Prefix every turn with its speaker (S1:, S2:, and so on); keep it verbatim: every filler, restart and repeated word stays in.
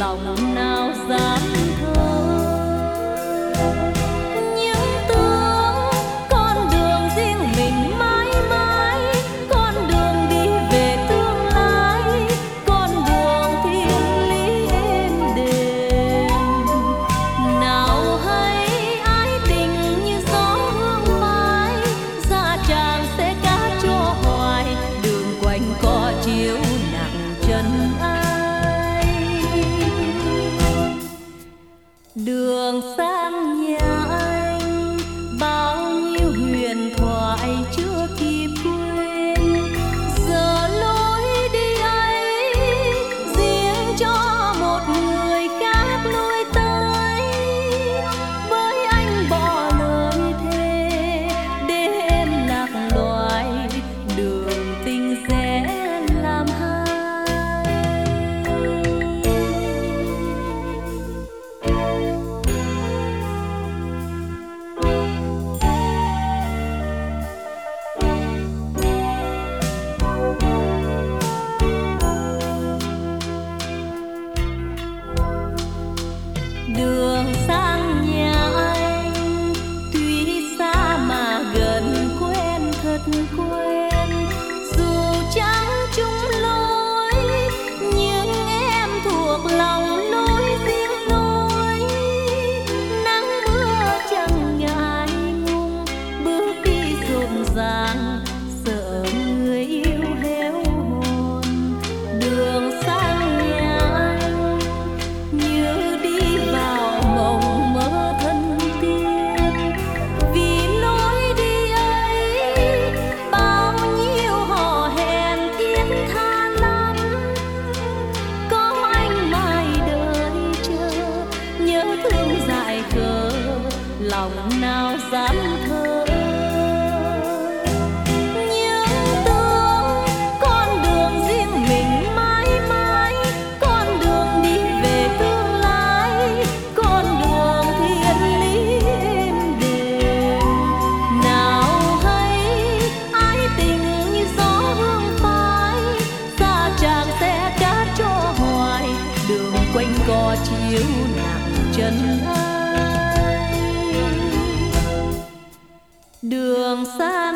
S1: lòng nào dám thơ. Những tướng con đường riêng mình mãi mãi, con đường đi về tương lai, con đường thiên lý êm đềm. Nào hay ái tình như gió hương mãi, dạ tràng sẽ cá cho hoài, đường quanh co chiếu nặng chân ai. Đường sang nhà anh bao nhiêu huyền thoại chưa kịp quên, giờ lối đi ấy riêng cho một người khác lối tới. Với anh bỏ lời thề để em lạc loài, đường tình sẽ làm hai. Đường sang nhà anh tuy xa mà gần quen thật quen, dù chẳng chung lối nhưng em thuộc lòng lối riêng lối. Nắng mưa chẳng ngại ngùng, bước đi rộn ràng sợ người yêu héo hồn. Đường sang nhà anh như đi vào mộng mơ thân tiên, vì lối đi ấy bao nhiêu hò hẹn thiết tha lắm. Có anh mãi đợi chờ, nhớ thương dại khờ, lòng nào dám thơ. Những tướng con đường riêng mình mãi mãi, con đường đi về tương lai, con đường thiên lý êm đềm. Nào hay ái tình như gió hương phai, xa chàng sẽ cát cho hoài, đường quanh co chiếu nặng chân ai. Đường xa